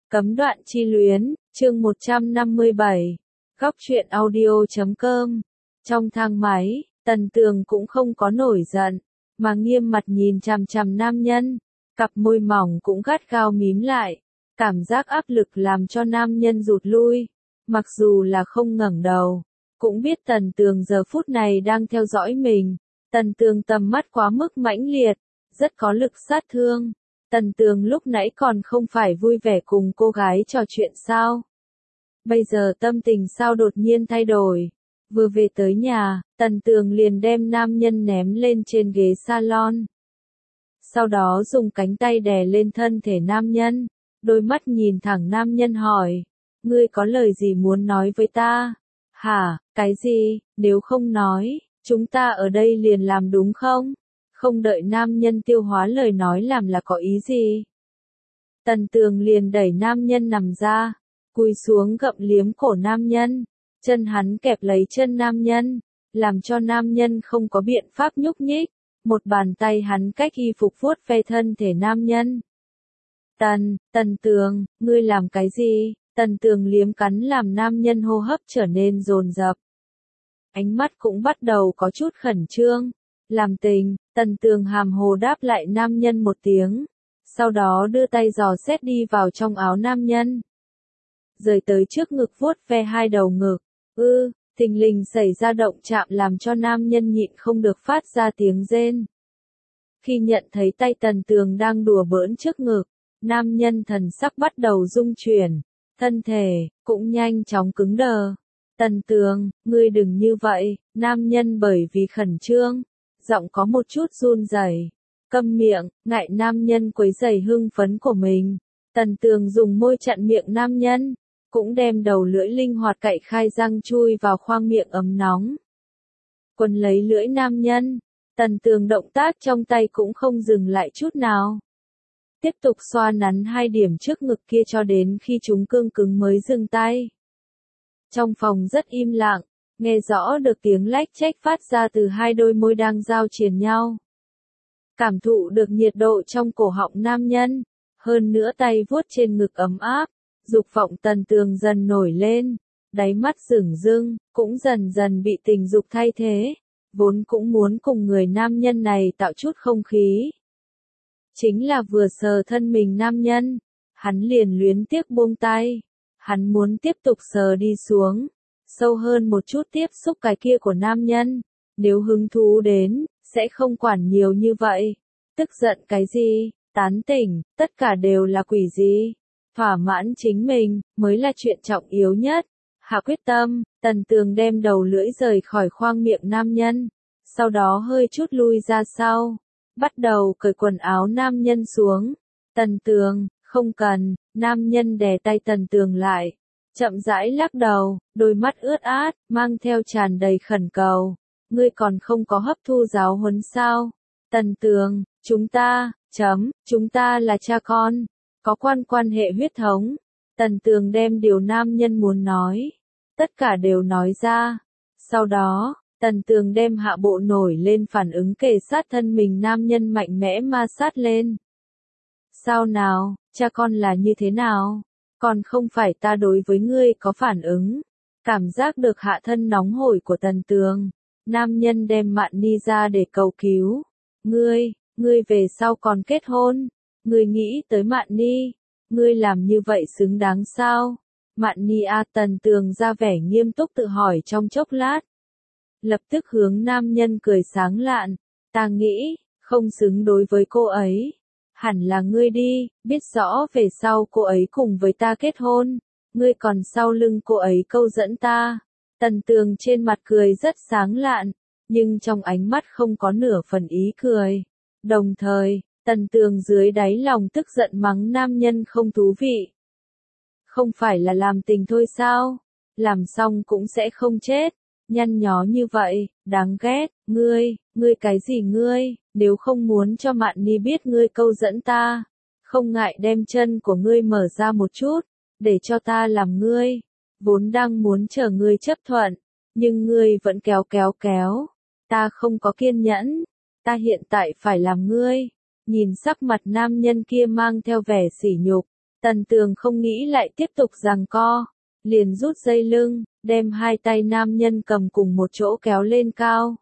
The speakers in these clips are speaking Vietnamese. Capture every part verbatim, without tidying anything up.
Cấm đoạn chi luyến, chương một trăm năm mươi bảy, góc truyện audio chấm com. Trong thang máy, Tần Tường cũng không có nổi giận, mà nghiêm mặt nhìn chằm chằm nam nhân, cặp môi mỏng cũng gắt gao mím lại, cảm giác áp lực làm cho nam nhân rụt lui, mặc dù là không ngẩng đầu, cũng biết Tần Tường giờ phút này đang theo dõi mình. Tần Tường tầm mắt quá mức mãnh liệt, rất có lực sát thương. Tần Tường lúc nãy còn không phải vui vẻ cùng cô gái trò chuyện sao? Bây giờ tâm tình sao đột nhiên thay đổi? Vừa về tới nhà, Tần Tường liền đem nam nhân ném lên trên ghế salon. Sau đó dùng cánh tay đè lên thân thể nam nhân, đôi mắt nhìn thẳng nam nhân hỏi, ngươi có lời gì muốn nói với ta? Hả, cái gì, nếu không nói, chúng ta ở đây liền làm đúng không? Không đợi nam nhân tiêu hóa lời nói làm là có ý gì. Tần Tường liền đẩy nam nhân nằm ra, cúi xuống gặm liếm cổ nam nhân, chân hắn kẹp lấy chân nam nhân, làm cho nam nhân không có biện pháp nhúc nhích, một bàn tay hắn cách y phục vuốt ve thân thể nam nhân. Tần, Tần Tường, ngươi làm cái gì? Tần Tường liếm cắn làm nam nhân hô hấp trở nên dồn dập. Ánh mắt cũng bắt đầu có chút khẩn trương. Làm tình, Tần Tường hàm hồ đáp lại nam nhân một tiếng, sau đó đưa tay dò xét đi vào trong áo nam nhân. Rời tới trước ngực vuốt ve hai đầu ngực, ư, thình lình xảy ra động chạm làm cho nam nhân nhịn không được phát ra tiếng rên. Khi nhận thấy tay Tần Tường đang đùa bỡn trước ngực, nam nhân thần sắc bắt đầu rung chuyển, thân thể cũng nhanh chóng cứng đờ. Tần Tường, ngươi đừng như vậy, nam nhân bởi vì khẩn trương, giọng có một chút run rẩy, câm miệng, ngại nam nhân quấy rầy hưng phấn của mình. Tần Tường dùng môi chặn miệng nam nhân, cũng đem đầu lưỡi linh hoạt cạy khai răng chui vào khoang miệng ấm nóng. Quấn lấy lưỡi nam nhân, Tần Tường động tác trong tay cũng không dừng lại chút nào. Tiếp tục xoa nắn hai điểm trước ngực kia cho đến khi chúng cương cứng mới dừng tay. Trong phòng rất im lặng, nghe rõ được tiếng lách chách phát ra từ hai đôi môi đang giao triền nhau. Cảm thụ được nhiệt độ trong cổ họng nam nhân, hơn nữa tay vuốt trên ngực ấm áp, dục vọng Tần Tường dần nổi lên, đáy mắt rửng rưng, cũng dần dần bị tình dục thay thế, vốn cũng muốn cùng người nam nhân này tạo chút không khí. Chính là vừa sờ thân mình nam nhân, hắn liền luyến tiếc buông tay, hắn muốn tiếp tục sờ đi xuống, sâu hơn một chút tiếp xúc cái kia của nam nhân, nếu hứng thú đến, sẽ không quản nhiều như vậy. Tức giận cái gì, tán tỉnh, tất cả đều là quỷ gì. Thỏa mãn chính mình, mới là chuyện trọng yếu nhất. Hạ quyết tâm, Tần Tường đem đầu lưỡi rời khỏi khoang miệng nam nhân, sau đó hơi chút lui ra sau, bắt đầu cởi quần áo nam nhân xuống. Tần Tường, không cần, nam nhân đè tay Tần Tường lại, chậm rãi lắc đầu, đôi mắt ướt át, mang theo tràn đầy khẩn cầu. Ngươi còn không có hấp thu giáo huấn sao? Tần Tường, chúng ta, chấm, chúng ta là cha con, có quan quan hệ huyết thống. Tần Tường đem điều nam nhân muốn nói, tất cả đều nói ra. Sau đó, Tần Tường đem hạ bộ nổi lên phản ứng kề sát thân mình nam nhân mạnh mẽ ma sát lên. Sao nào, cha con là như thế nào? Còn không phải ta đối với ngươi có phản ứng. Cảm giác được hạ thân nóng hổi của Tần Tường, nam nhân đem Mạn Ni ra để cầu cứu. Ngươi, ngươi về sau còn kết hôn, ngươi nghĩ tới Mạn Ni, ngươi làm như vậy xứng đáng sao? Mạn Ni a Tần Tường ra vẻ nghiêm túc tự hỏi trong chốc lát. Lập tức hướng nam nhân cười sáng lạn, ta nghĩ, không xứng đối với cô ấy. Hẳn là ngươi đi, biết rõ về sau cô ấy cùng với ta kết hôn, ngươi còn sau lưng cô ấy câu dẫn ta. Tần Tường trên mặt cười rất sáng lạn, nhưng trong ánh mắt không có nửa phần ý cười. Đồng thời, Tần Tường dưới đáy lòng tức giận mắng nam nhân không thú vị. Không phải là làm tình thôi sao? Làm xong cũng sẽ không chết. Nhăn nhó như vậy, đáng ghét. Ngươi, ngươi cái gì ngươi? Nếu không muốn cho Mạn Ni biết ngươi câu dẫn ta, không ngại đem chân của ngươi mở ra một chút, để cho ta làm ngươi. Vốn đang muốn chờ ngươi chấp thuận, nhưng ngươi vẫn kéo kéo kéo. Ta không có kiên nhẫn, ta hiện tại phải làm ngươi. Nhìn sắc mặt nam nhân kia mang theo vẻ sỉ nhục, Tần Tường không nghĩ lại tiếp tục giằng co, liền rút dây lưng, đem hai tay nam nhân cầm cùng một chỗ kéo lên cao.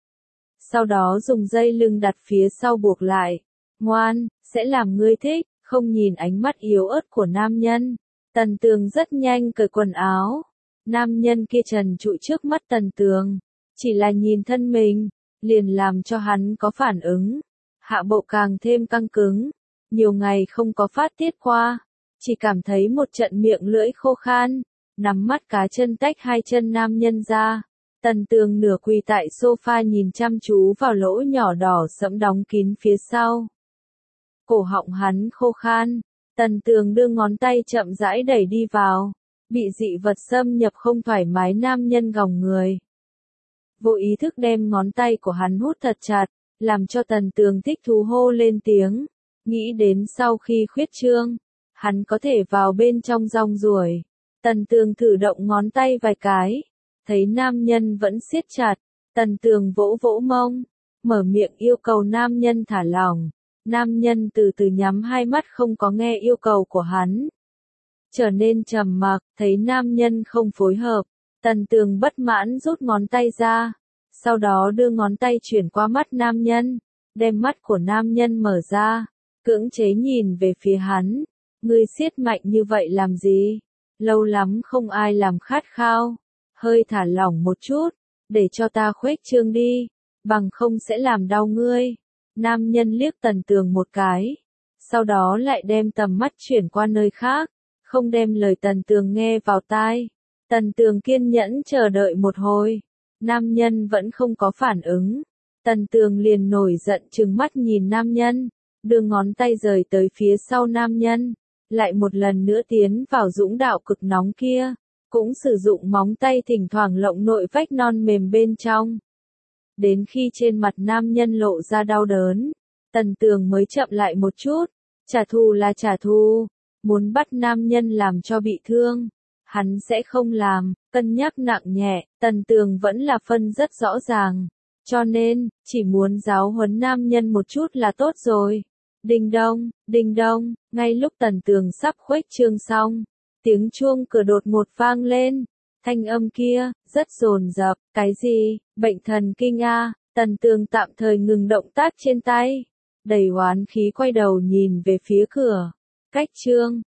Sau đó dùng dây lưng đặt phía sau buộc lại. Ngoan, sẽ làm ngươi thích, không nhìn ánh mắt yếu ớt của nam nhân. Tần Tường rất nhanh cởi quần áo. Nam nhân kia trần trụi trước mắt Tần Tường. Chỉ là nhìn thân mình, liền làm cho hắn có phản ứng. Hạ bộ càng thêm căng cứng. Nhiều ngày không có phát tiết qua. Chỉ cảm thấy một trận miệng lưỡi khô khan. Nắm mắt cá chân tách hai chân nam nhân ra. Tần Tường nửa quỳ tại sofa nhìn chăm chú vào lỗ nhỏ đỏ sẫm đóng kín phía sau. Cổ họng hắn khô khan. Tần Tường đưa ngón tay chậm rãi đẩy đi vào. Bị dị vật xâm nhập không thoải mái nam nhân gòng người. Vô ý thức đem ngón tay của hắn hút thật chặt, làm cho Tần Tường thích thú hô lên tiếng. Nghĩ đến sau khi khuyết trương, hắn có thể vào bên trong rong ruổi. Tần Tường thử động ngón tay vài cái. Thấy nam nhân vẫn siết chặt. Tần Tường vỗ vỗ mông. Mở miệng yêu cầu nam nhân thả lỏng. Nam nhân từ từ nhắm hai mắt không có nghe yêu cầu của hắn. Trở nên trầm mặc, thấy nam nhân không phối hợp. Tần Tường bất mãn rút ngón tay ra. Sau đó đưa ngón tay chuyển qua mắt nam nhân. Đem mắt của nam nhân mở ra. Cưỡng chế nhìn về phía hắn. Ngươi siết mạnh như vậy làm gì? Lâu lắm không ai làm khát khao. Hơi thả lỏng một chút. Để cho ta khuếch trương đi. Bằng không sẽ làm đau ngươi. Nam nhân liếc Tần Tường một cái. Sau đó lại đem tầm mắt chuyển qua nơi khác. Không đem lời Tần Tường nghe vào tai. Tần Tường kiên nhẫn chờ đợi một hồi. Nam nhân vẫn không có phản ứng. Tần Tường liền nổi giận trừng mắt nhìn nam nhân. Đưa ngón tay rời tới phía sau nam nhân. Lại một lần nữa tiến vào dũng đạo cực nóng kia. Cũng sử dụng móng tay thỉnh thoảng lộng nội vách non mềm bên trong. Đến khi trên mặt nam nhân lộ ra đau đớn, Tần Tường mới chậm lại một chút. Trả thù là trả thù. Muốn bắt nam nhân làm cho bị thương. Hắn sẽ không làm. Cân nhắc nặng nhẹ, Tần Tường vẫn là phân rất rõ ràng. Cho nên, chỉ muốn giáo huấn nam nhân một chút là tốt rồi. Đinh đông, đinh đông, ngay lúc Tần Tường sắp khuếch trương xong. Tiếng chuông cửa đột ngột vang lên. Thanh âm kia, rất dồn dập. Cái gì? Bệnh thần kinh a? Tần Tường tạm thời ngừng động tác trên tay. Đầy oán khí quay đầu nhìn về phía cửa. Cách trương,